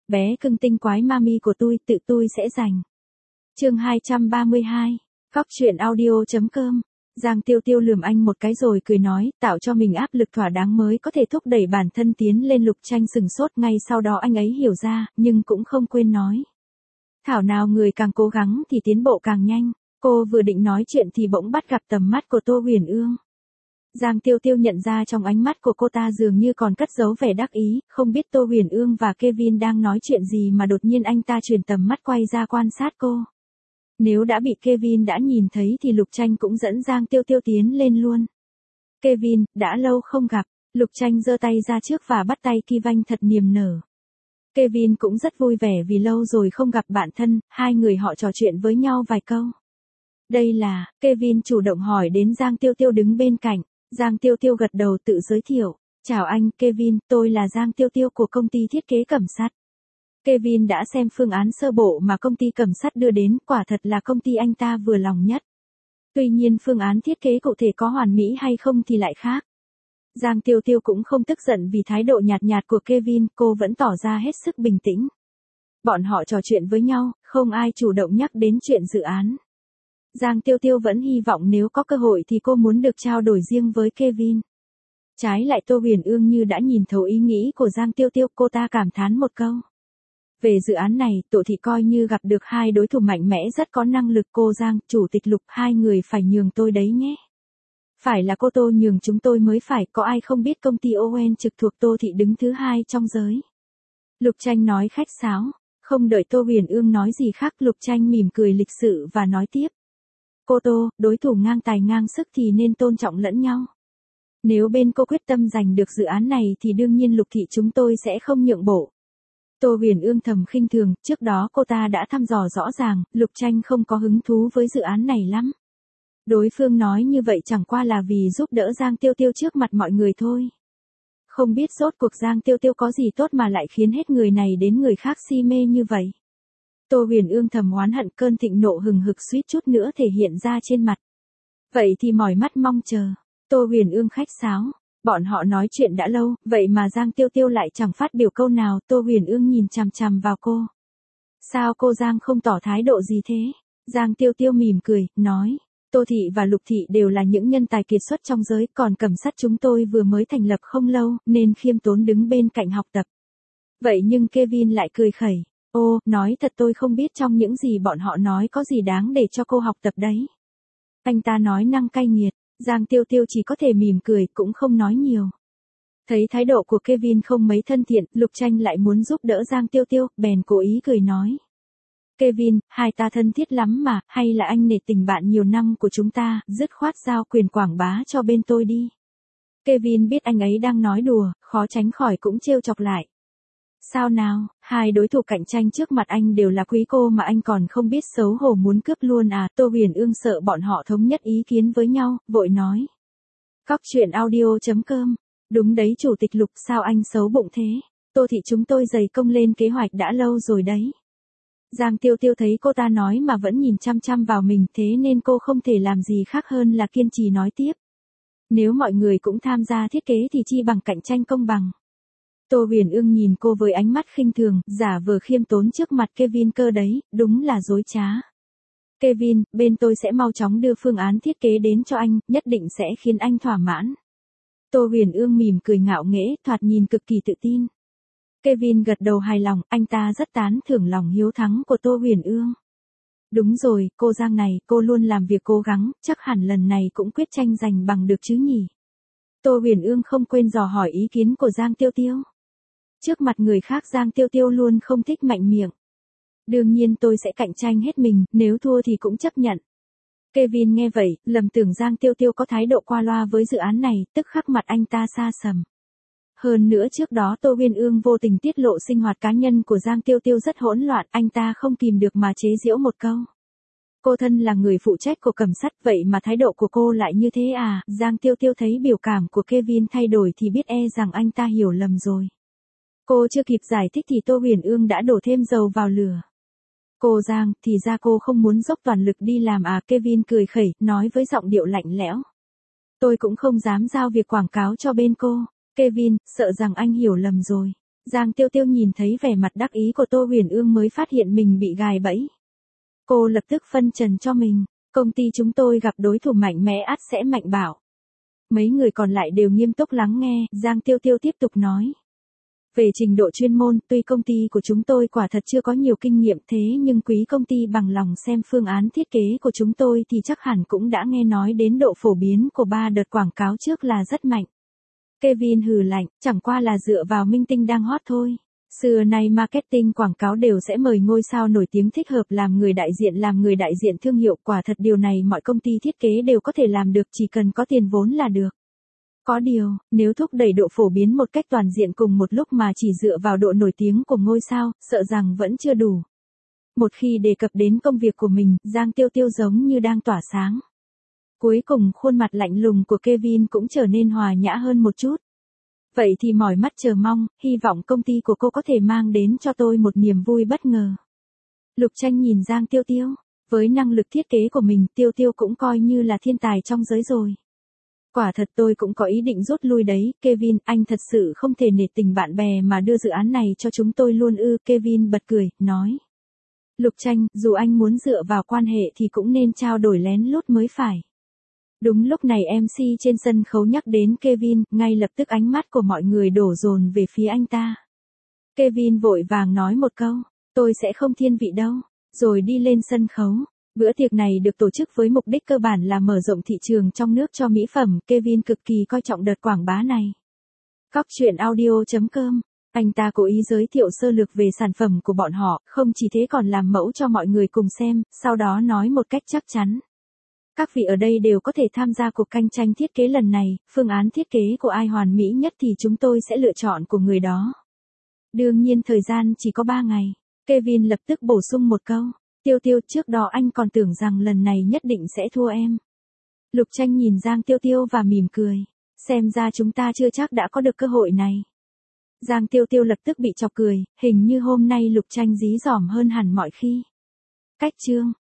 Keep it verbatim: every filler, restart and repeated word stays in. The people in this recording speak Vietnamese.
bé cưng tinh quái mami của tôi, tự tôi sẽ giành. Chương hai trăm ba mươi hai. Cóc truyện audio chấm com. Giang Tiêu Tiêu lườm anh một cái rồi cười nói, tạo cho mình áp lực thỏa đáng mới có thể thúc đẩy bản thân tiến lên. Lục Tranh sừng sốt, ngay sau đó anh ấy hiểu ra, nhưng cũng không quên nói. Thảo nào người càng cố gắng thì tiến bộ càng nhanh. Cô vừa định nói chuyện thì bỗng bắt gặp tầm mắt của Tô Huyền Ương. Giang Tiêu Tiêu nhận ra trong ánh mắt của cô ta dường như còn cất giấu vẻ đắc ý, không biết Tô Huyền Ương và Kevin đang nói chuyện gì mà đột nhiên anh ta chuyển tầm mắt quay ra quan sát cô. Nếu đã bị Kevin đã nhìn thấy thì Lục Tranh cũng dẫn Giang Tiêu Tiêu tiến lên luôn. Kevin, đã lâu không gặp. Lục Tranh giơ tay ra trước và bắt tay Kivanh thật niềm nở. Kevin cũng rất vui vẻ vì lâu rồi không gặp bạn thân, hai người họ trò chuyện với nhau vài câu. Đây là, Kevin chủ động hỏi đến Giang Tiêu Tiêu đứng bên cạnh. Giang Tiêu Tiêu gật đầu tự giới thiệu. Chào anh, Kevin, tôi là Giang Tiêu Tiêu của công ty thiết kế Cẩm Sắt. Kevin đã xem phương án sơ bộ mà công ty Cẩm Sắt đưa đến, quả thật là công ty anh ta vừa lòng nhất. Tuy nhiên phương án thiết kế cụ thể có hoàn mỹ hay không thì lại khác. Giang Tiêu Tiêu cũng không tức giận vì thái độ nhạt nhạt của Kevin, cô vẫn tỏ ra hết sức bình tĩnh. Bọn họ trò chuyện với nhau, không ai chủ động nhắc đến chuyện dự án. Giang Tiêu Tiêu vẫn hy vọng nếu có cơ hội thì cô muốn được trao đổi riêng với Kevin. Trái lại Tô Huyền Ương như đã nhìn thấu ý nghĩ của Giang Tiêu Tiêu, cô ta cảm thán một câu. Về dự án này, Tổ thị coi như gặp được hai đối thủ mạnh mẽ rất có năng lực. Cô Giang, chủ tịch Lục, hai người phải nhường tôi đấy nhé. Phải là cô Tô nhường chúng tôi mới phải, có ai không biết công ty Owen trực thuộc Tô thị đứng thứ hai trong giới. Lục Tranh nói khách sáo, không đợi Tô Huyền Ương nói gì khác, Lục Tranh mỉm cười lịch sự và nói tiếp. Cô Tô, đối thủ ngang tài ngang sức thì nên tôn trọng lẫn nhau. Nếu bên cô quyết tâm giành được dự án này thì đương nhiên Lục thị chúng tôi sẽ không nhượng bộ. Tô Huyền Ương thầm khinh thường, trước đó cô ta đã thăm dò rõ ràng, Lục Tranh không có hứng thú với dự án này lắm. Đối phương nói như vậy chẳng qua là vì giúp đỡ Giang Tiêu Tiêu trước mặt mọi người thôi. Không biết rốt cuộc Giang Tiêu Tiêu có gì tốt mà lại khiến hết người này đến người khác si mê như vậy. Tô Huyền Ương thầm oán hận, cơn thịnh nộ hừng hực suýt chút nữa thể hiện ra trên mặt. Vậy thì mỏi mắt mong chờ. Tô Huyền Ương khách sáo. Bọn họ nói chuyện đã lâu, vậy mà Giang Tiêu Tiêu lại chẳng phát biểu câu nào. Tô Huyền Ương nhìn chằm chằm vào cô. Sao cô Giang không tỏ thái độ gì thế? Giang Tiêu Tiêu mỉm cười, nói. Tô thị và Lục thị đều là những nhân tài kiệt xuất trong giới, còn Cẩm Sắt chúng tôi vừa mới thành lập không lâu, nên khiêm tốn đứng bên cạnh học tập. Vậy nhưng Kevin lại cười khẩy. Ô, nói thật tôi không biết trong những gì bọn họ nói có gì đáng để cho cô học tập đấy. Anh ta nói năng cay nghiệt. Giang Tiêu Tiêu chỉ có thể mỉm cười, cũng không nói nhiều. Thấy thái độ của Kevin không mấy thân thiện, Lục Tranh lại muốn giúp đỡ Giang Tiêu Tiêu, bèn cố ý cười nói. Kevin, hai ta thân thiết lắm mà, hay là anh nể tình bạn nhiều năm của chúng ta, dứt khoát giao quyền quảng bá cho bên tôi đi. Kevin biết anh ấy đang nói đùa, khó tránh khỏi cũng trêu chọc lại. Sao nào, hai đối thủ cạnh tranh trước mặt anh đều là quý cô mà anh còn không biết xấu hổ muốn cướp luôn à? Tô Huyền Ương sợ bọn họ thống nhất ý kiến với nhau, vội nói. Cóc truyện audio chấm com. Đúng đấy chủ tịch Lục, sao anh xấu bụng thế? Tô thị chúng tôi dày công lên kế hoạch đã lâu rồi đấy. Giang Tiêu Tiêu thấy cô ta nói mà vẫn nhìn chăm chăm vào mình, thế nên cô không thể làm gì khác hơn là kiên trì nói tiếp. Nếu mọi người cũng tham gia thiết kế thì chi bằng cạnh tranh công bằng. Tô Huyền Ương nhìn cô với ánh mắt khinh thường, giả vờ khiêm tốn trước mặt Kevin cơ đấy, đúng là dối trá. Kevin, bên tôi sẽ mau chóng đưa phương án thiết kế đến cho anh, nhất định sẽ khiến anh thỏa mãn. Tô Huyền Ương mỉm cười ngạo nghễ, thoạt nhìn cực kỳ tự tin. Kevin gật đầu hài lòng, anh ta rất tán thưởng lòng hiếu thắng của Tô Huyền Ương. Đúng rồi, cô Giang này, cô luôn làm việc cố gắng, chắc hẳn lần này cũng quyết tranh giành bằng được chứ nhỉ. Tô Huyền Ương không quên dò hỏi ý kiến của Giang Tiêu Tiêu. Trước mặt người khác Giang Tiêu Tiêu luôn không thích mạnh miệng. Đương nhiên tôi sẽ cạnh tranh hết mình, nếu thua thì cũng chấp nhận. Kevin nghe vậy, lầm tưởng Giang Tiêu Tiêu có thái độ qua loa với dự án này, tức khắc mặt anh ta xa sầm. Hơn nữa trước đó Tô Huyền Ương vô tình tiết lộ sinh hoạt cá nhân của Giang Tiêu Tiêu rất hỗn loạn, anh ta không kìm được mà chế giễu một câu. Cô thân là người phụ trách của Cẩm Sắt, vậy mà thái độ của cô lại như thế à? Giang Tiêu Tiêu thấy biểu cảm của Kevin thay đổi thì biết e rằng anh ta hiểu lầm rồi. Cô chưa kịp giải thích thì Tô Huyền Ương đã đổ thêm dầu vào lửa. Cô Giang, thì ra cô không muốn dốc toàn lực đi làm à? Kevin cười khẩy, nói với giọng điệu lạnh lẽo. Tôi cũng không dám giao việc quảng cáo cho bên cô. Kevin, sợ rằng anh hiểu lầm rồi. Giang Tiêu Tiêu nhìn thấy vẻ mặt đắc ý của Tô Huyền Ương mới phát hiện mình bị gài bẫy. Cô lập tức phân trần cho mình, công ty chúng tôi gặp đối thủ mạnh mẽ ắt sẽ mạnh bạo. Mấy người còn lại đều nghiêm túc lắng nghe, Giang Tiêu Tiêu tiếp tục nói. Về trình độ chuyên môn, tuy công ty của chúng tôi quả thật chưa có nhiều kinh nghiệm thế nhưng quý công ty bằng lòng xem phương án thiết kế của chúng tôi thì chắc hẳn cũng đã nghe nói đến độ phổ biến của ba đợt quảng cáo trước là rất mạnh. Kevin hừ lạnh, chẳng qua là dựa vào minh tinh đang hot thôi. Xưa nay marketing quảng cáo đều sẽ mời ngôi sao nổi tiếng thích hợp làm người đại diện làm người đại diện thương hiệu, quả thật điều này mọi công ty thiết kế đều có thể làm được, chỉ cần có tiền vốn là được. Có điều, nếu thúc đẩy độ phổ biến một cách toàn diện cùng một lúc mà chỉ dựa vào độ nổi tiếng của ngôi sao, sợ rằng vẫn chưa đủ. Một khi đề cập đến công việc của mình, Giang Tiêu Tiêu giống như đang tỏa sáng. Cuối cùng khuôn mặt lạnh lùng của Kevin cũng trở nên hòa nhã hơn một chút. Vậy thì mỏi mắt chờ mong, hy vọng công ty của cô có thể mang đến cho tôi một niềm vui bất ngờ. Lục Tranh nhìn Giang Tiêu Tiêu, với năng lực thiết kế của mình, Tiêu Tiêu cũng coi như là thiên tài trong giới rồi. Quả thật tôi cũng có ý định rút lui đấy, Kevin, anh thật sự không thể nể tình bạn bè mà đưa dự án này cho chúng tôi luôn ư, Kevin bật cười, nói. Lục Tranh, dù anh muốn dựa vào quan hệ thì cũng nên trao đổi lén lút mới phải. Đúng lúc này em xê trên sân khấu nhắc đến Kevin, ngay lập tức ánh mắt của mọi người đổ dồn về phía anh ta. Kevin vội vàng nói một câu, tôi sẽ không thiên vị đâu, rồi đi lên sân khấu. Bữa tiệc này được tổ chức với mục đích cơ bản là mở rộng thị trường trong nước cho mỹ phẩm, Kevin cực kỳ coi trọng đợt quảng bá này. Cóc truyện audio chấm com, anh ta cố ý giới thiệu sơ lược về sản phẩm của bọn họ, không chỉ thế còn làm mẫu cho mọi người cùng xem, sau đó nói một cách chắc chắn. Các vị ở đây đều có thể tham gia cuộc cạnh tranh thiết kế lần này, phương án thiết kế của ai hoàn mỹ nhất thì chúng tôi sẽ lựa chọn của người đó. Đương nhiên thời gian chỉ có ba ngày, Kevin lập tức bổ sung một câu. Tiêu Tiêu, trước đó anh còn tưởng rằng lần này nhất định sẽ thua em. Lục Tranh nhìn Giang Tiêu Tiêu và mỉm cười. Xem ra chúng ta chưa chắc đã có được cơ hội này. Giang Tiêu Tiêu lập tức bị chọc cười, hình như hôm nay Lục Tranh dí dỏm hơn hẳn mọi khi. Cách chương